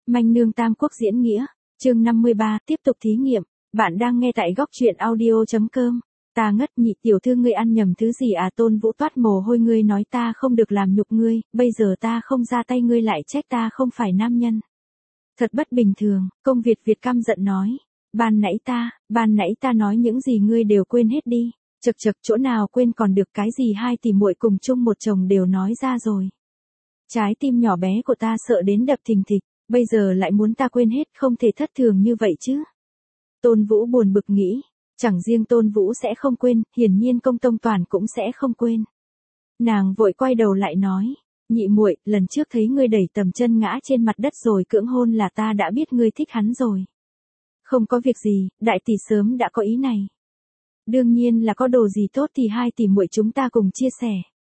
Manh nương Tam Quốc diễn nghĩa, chương 53, tiếp tục thí nghiệm, bạn đang nghe tại góc truyện audio.com. Ta ngất, nhị tiểu thư ngươi ăn nhầm thứ gì à? Tôn Vũ toát mồ hôi, ngươi nói ta không được làm nhục ngươi, bây giờ ta không ra tay ngươi lại trách ta không phải nam nhân. Thật bất bình thường, Công Việt căm giận nói. Ban nãy ta nói những gì ngươi đều quên hết đi. Chậc chỗ nào quên còn được, cái gì hai tỷ muội cùng chung một chồng đều nói ra rồi. Trái tim nhỏ bé của ta sợ đến đập thình thịch, bây giờ lại muốn ta quên hết, không thể thất thường như vậy chứ. Tôn Vũ buồn bực nghĩ, chẳng riêng Tôn Vũ sẽ không quên, hiển nhiên Công Tông Toàn cũng sẽ không quên. Nàng vội quay đầu lại nói, nhị muội, lần trước thấy ngươi đẩy Tầm Chân ngã trên mặt đất rồi cưỡng hôn là ta đã biết ngươi thích hắn rồi. Không có việc gì, đại tỷ sớm đã có ý này. Đương nhiên là có đồ gì tốt thì hai tỷ muội chúng ta cùng chia sẻ.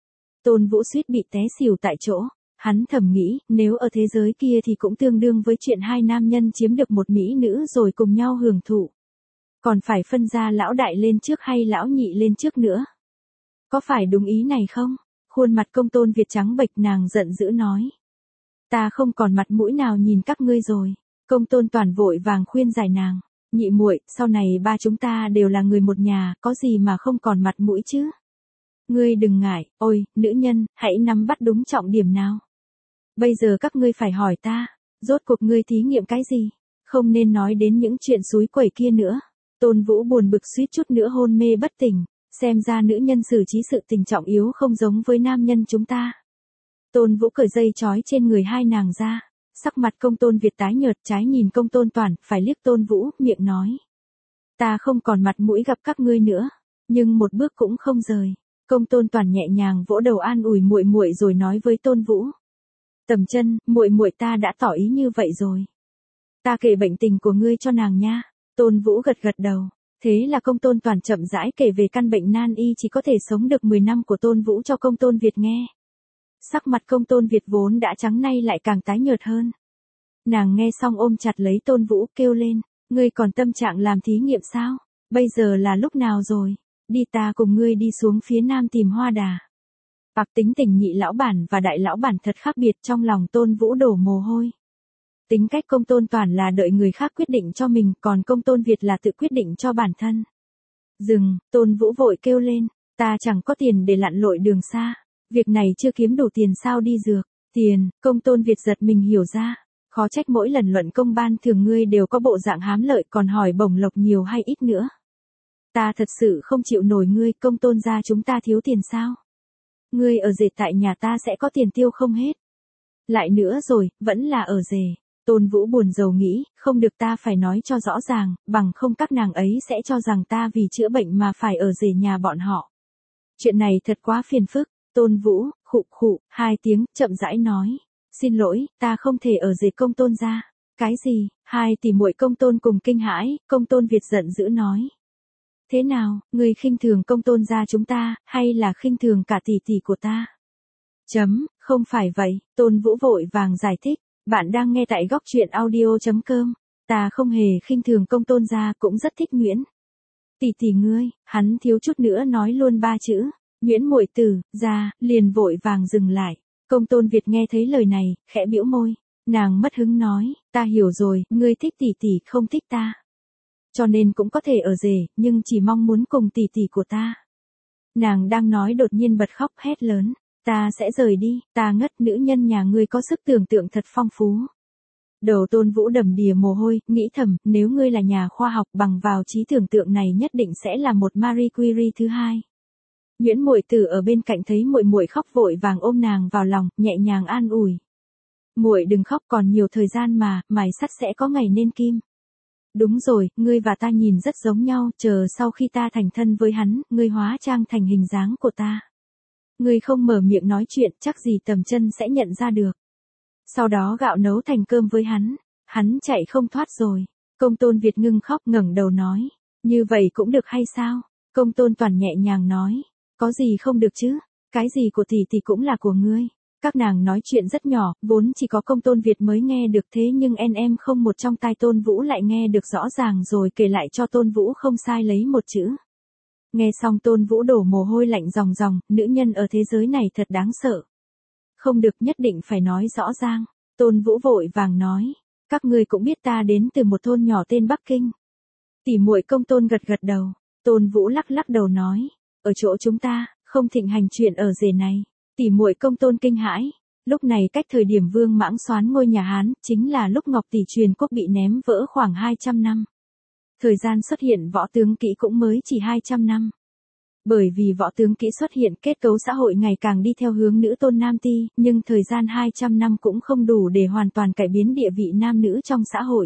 Tôn Vũ suýt bị té xỉu tại chỗ, hắn thầm nghĩ, nếu ở thế giới kia thì cũng tương đương với chuyện hai nam nhân chiếm được một mỹ nữ rồi cùng nhau hưởng thụ. Còn phải phân ra lão đại lên trước hay lão nhị lên trước nữa. Có phải đúng ý này không? Khuôn mặt Công Tôn Việt trắng bệch, nàng giận dữ nói. Ta không còn mặt mũi nào nhìn các ngươi rồi. Công Tôn Toàn vội vàng khuyên giải nàng. Nhị muội, sau này ba chúng ta đều là người một nhà, có gì mà không còn mặt mũi chứ? Ngươi đừng ngại, ôi, nữ nhân, hãy nắm bắt đúng trọng điểm nào. Bây giờ các ngươi phải hỏi ta, rốt cuộc ngươi thí nghiệm cái gì? Không nên nói đến những chuyện xúi quẩy kia nữa. Tôn Vũ buồn bực suýt chút nữa hôn mê bất tỉnh, xem ra nữ nhân xử trí sự tình trọng yếu không giống với nam nhân chúng ta. Tôn Vũ cởi dây trói trên người hai nàng ra, sắc mặt Công Tôn Việt tái nhợt, trái nhìn Công Tôn Toàn, phải liếc Tôn Vũ, miệng nói. Ta không còn mặt mũi gặp các ngươi nữa, nhưng một bước cũng không rời. Công Tôn Toàn nhẹ nhàng vỗ đầu an ủi muội muội rồi nói với Tôn Vũ. Tầm Chân, muội ta đã tỏ ý như vậy rồi. Ta kể bệnh tình của ngươi cho nàng nha. Tôn Vũ gật đầu. Thế là Công Tôn Toàn chậm rãi kể về căn bệnh nan y chỉ có thể sống được 10 năm của Tôn Vũ cho Công Tôn Việt nghe. Sắc mặt Công Tôn Việt vốn đã trắng nay lại càng tái nhợt hơn. Nàng nghe xong ôm chặt lấy Tôn Vũ kêu lên, ngươi còn tâm trạng làm thí nghiệm sao? Bây giờ là lúc nào rồi? Đi, ta cùng ngươi đi xuống phía nam tìm Hoa Đà. Bạc tính tình nhị lão bản và đại lão bản thật khác biệt, trong lòng Tôn Vũ đổ mồ hôi. Tính cách Công Tôn Toàn là đợi người khác quyết định cho mình, còn Công Tôn Việt là tự quyết định cho bản thân. Dừng, Tôn Vũ vội kêu lên, ta chẳng có tiền để lặn lội đường xa. Việc này chưa kiếm đủ tiền sao đi dược? Tiền, Công Tôn Việt giật mình hiểu ra. Khó trách mỗi lần luận công ban thường ngươi đều có bộ dạng hám lợi, còn hỏi bổng lộc nhiều hay ít nữa. Ta thật sự không chịu nổi ngươi, Công Tôn gia chúng ta thiếu tiền sao? Ngươi ở rể tại nhà ta sẽ có tiền tiêu không hết. Lại nữa rồi, vẫn là ở rể. Tôn Vũ buồn rầu nghĩ, không được, ta phải nói cho rõ ràng, bằng không các nàng ấy sẽ cho rằng ta vì chữa bệnh mà phải ở rể nhà bọn họ. Chuyện này thật quá phiền phức. Tôn Vũ, khụ, hai tiếng, chậm rãi nói. Xin lỗi, ta không thể ở rể Công Tôn gia. Cái gì? Hai tỷ muội Công Tôn cùng kinh hãi, Công Tôn Việt giận dữ nói. Thế nào, ngươi khinh thường Công Tôn gia chúng ta, hay là khinh thường cả tỷ tỷ của ta? Không phải vậy, Tôn Vũ vội vàng giải thích, bạn đang nghe tại góc truyện audio.com, ta không hề khinh thường Công Tôn gia, cũng rất thích Nguyễn. Tỷ ngươi, hắn thiếu chút nữa nói luôn ba chữ, Nguyễn muội tử, ra, liền vội vàng dừng lại. Công Tôn Việt nghe thấy lời này, khẽ bĩu môi, nàng mất hứng nói, ta hiểu rồi, ngươi thích tỷ không thích ta. Cho nên cũng có thể ở rể, nhưng chỉ mong muốn cùng tỷ của ta. Nàng đang nói đột nhiên bật khóc hét lớn, ta sẽ rời đi, ta ngất, nữ nhân nhà ngươi có sức tưởng tượng thật phong phú. Đầu Tôn Vũ đầm đìa mồ hôi, nghĩ thầm, nếu ngươi là nhà khoa học bằng vào trí tưởng tượng này nhất định sẽ là một Marie Curie thứ hai. Nguyễn muội tử ở bên cạnh thấy muội khóc vội vàng ôm nàng vào lòng, nhẹ nhàng an ủi. Muội đừng khóc, còn nhiều thời gian mà, mài sắt sẽ có ngày nên kim. Đúng rồi, ngươi và ta nhìn rất giống nhau, chờ sau khi ta thành thân với hắn, ngươi hóa trang thành hình dáng của ta. Ngươi không mở miệng nói chuyện, chắc gì Tầm Chân sẽ nhận ra được. Sau đó gạo nấu thành cơm với hắn chạy không thoát rồi. Công Tôn Việt ngưng khóc ngẩng đầu nói, như vậy cũng được hay sao? Công Tôn Toàn nhẹ nhàng nói, có gì không được chứ, cái gì của tỷ cũng là của ngươi. Các nàng nói chuyện rất nhỏ, vốn chỉ có Công Tôn Việt mới nghe được, thế nhưng em không một trong tai Tôn Vũ lại nghe được rõ ràng rồi kể lại cho Tôn Vũ không sai lấy một chữ. Nghe xong Tôn Vũ đổ mồ hôi lạnh ròng ròng, nữ nhân ở thế giới này thật đáng sợ. Không được, nhất định phải nói rõ ràng. Tôn Vũ vội vàng nói, Các ngươi cũng biết ta đến từ một thôn nhỏ tên Bắc Kinh. Tỷ muội Công Tôn gật gật đầu. Tôn Vũ lắc lắc đầu nói, ở chỗ chúng ta, không thịnh hành chuyện ở rể này. Tỷ muội Công Tôn kinh hãi. Lúc này cách thời điểm Vương Mãng soán ngôi nhà Hán, chính là lúc Ngọc Tỷ truyền quốc bị ném vỡ khoảng 200 năm. Thời gian xuất hiện võ tướng kỹ cũng mới chỉ 200 năm. Bởi vì võ tướng kỹ xuất hiện, kết cấu xã hội ngày càng đi theo hướng nữ tôn nam ti, nhưng thời gian 200 năm cũng không đủ để hoàn toàn cải biến địa vị nam nữ trong xã hội.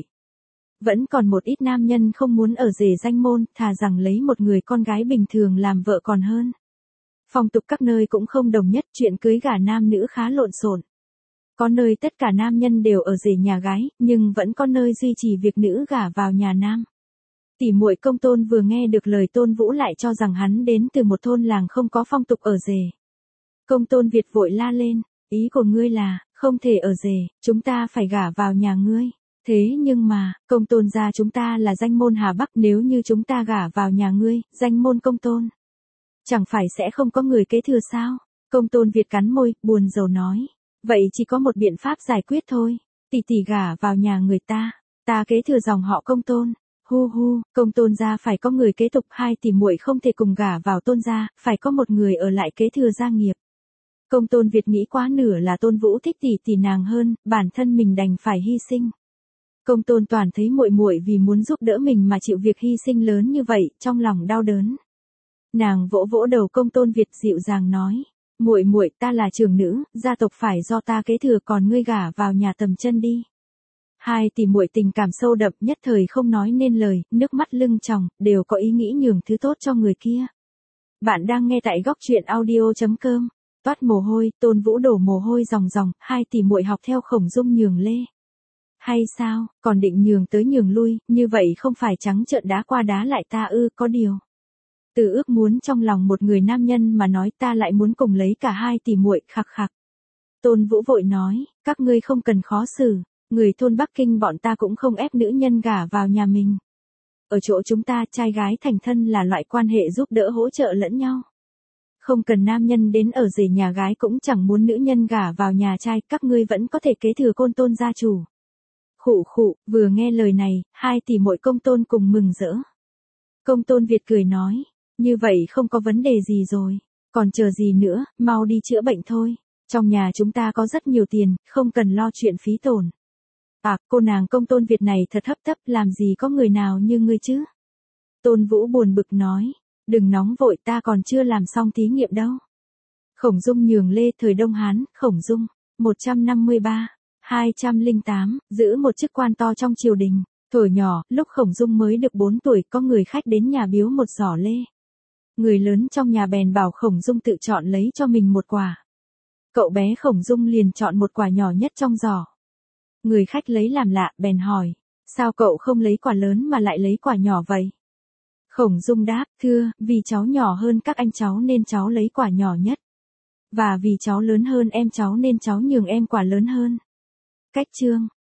Vẫn còn một ít nam nhân không muốn ở rể danh môn, thà rằng lấy một người con gái bình thường làm vợ còn hơn. Phong tục các nơi cũng không đồng nhất, chuyện cưới gả nam nữ khá lộn xộn. Có nơi tất cả nam nhân đều ở rể nhà gái, nhưng vẫn có nơi duy trì việc nữ gả vào nhà nam. Tỷ muội Công Tôn vừa nghe được lời Tôn Vũ lại cho rằng hắn đến từ một thôn làng không có phong tục ở rể. Công Tôn Việt vội la lên, ý của ngươi là, không thể ở rể, chúng ta phải gả vào nhà ngươi. Thế nhưng mà, Công Tôn gia chúng ta là danh môn Hà Bắc, nếu như chúng ta gả vào nhà ngươi, danh môn Công Tôn, chẳng phải sẽ không có người kế thừa sao? Công Tôn Việt cắn môi, buồn rầu nói, vậy chỉ có một biện pháp giải quyết thôi, tỷ tỷ gả vào nhà người ta kế thừa dòng họ Công Tôn. Hu hu, Công Tôn gia phải có người kế tục, hai tỷ muội không thể cùng gả vào Tôn gia, phải có một người ở lại kế thừa gia nghiệp. Công Tôn Việt nghĩ quá nửa là Tôn Vũ thích tỷ tỷ nàng hơn, bản thân mình đành phải hy sinh. Công Tôn Toàn thấy muội muội vì muốn giúp đỡ mình mà chịu việc hy sinh lớn như vậy, trong lòng đau đớn. Nàng vỗ vỗ đầu Công Tôn Việt dịu dàng nói, muội muội, ta là trưởng nữ, gia tộc phải do ta kế thừa, còn ngươi gả vào nhà tầm chân đi. Hai tỷ muội tình cảm sâu đậm, nhất thời không nói nên lời, nước mắt lưng tròng, đều có ý nghĩ nhường thứ tốt cho người kia. Bạn đang nghe tại góc truyện audio.com. Toát mồ hôi, Tôn Vũ đổ mồ hôi ròng ròng, hai tỷ muội học theo Khổng Dung nhường lê. Hay sao, còn định nhường tới nhường lui, như vậy không phải trắng trợn đá qua đá lại ta ư? Có điều, từ ước muốn trong lòng một người nam nhân mà nói, ta lại muốn cùng lấy cả hai tỷ muội, khặc khặc. Tôn Vũ vội nói, các ngươi không cần khó xử. Người thôn Bắc Kinh bọn ta cũng không ép nữ nhân gả vào nhà mình. Ở chỗ chúng ta, trai gái thành thân là loại quan hệ giúp đỡ hỗ trợ lẫn nhau. Không cần nam nhân đến ở rể nhà gái, cũng chẳng muốn nữ nhân gả vào nhà trai, các ngươi vẫn có thể kế thừa Công Tôn gia chủ. Khụ khụ, vừa nghe lời này, hai tỷ muội Công Tôn cùng mừng rỡ. Công Tôn Việt cười nói, như vậy không có vấn đề gì rồi, còn chờ gì nữa, mau đi chữa bệnh thôi. Trong nhà chúng ta có rất nhiều tiền, không cần lo chuyện phí tổn. À, cô nàng Công Tôn Việt này thật hấp tấp, làm gì có người nào như ngươi chứ? Tôn Vũ buồn bực nói, đừng nóng vội, ta còn chưa làm xong thí nghiệm đâu. Khổng Dung nhường lê, thời Đông Hán, Khổng Dung, 153, 208, giữ một chức quan to trong triều đình. Thuở nhỏ, lúc Khổng Dung mới được 4 tuổi, có người khách đến nhà biếu một giỏ lê. Người lớn trong nhà bèn bảo Khổng Dung tự chọn lấy cho mình một quả. Cậu bé Khổng Dung liền chọn một quả nhỏ nhất trong giỏ. Người khách lấy làm lạ, bèn hỏi, sao cậu không lấy quả lớn mà lại lấy quả nhỏ vậy? Khổng Dung đáp, thưa, vì cháu nhỏ hơn các anh cháu nên cháu lấy quả nhỏ nhất. Và vì cháu lớn hơn em cháu nên cháu nhường em quả lớn hơn. Cách chương.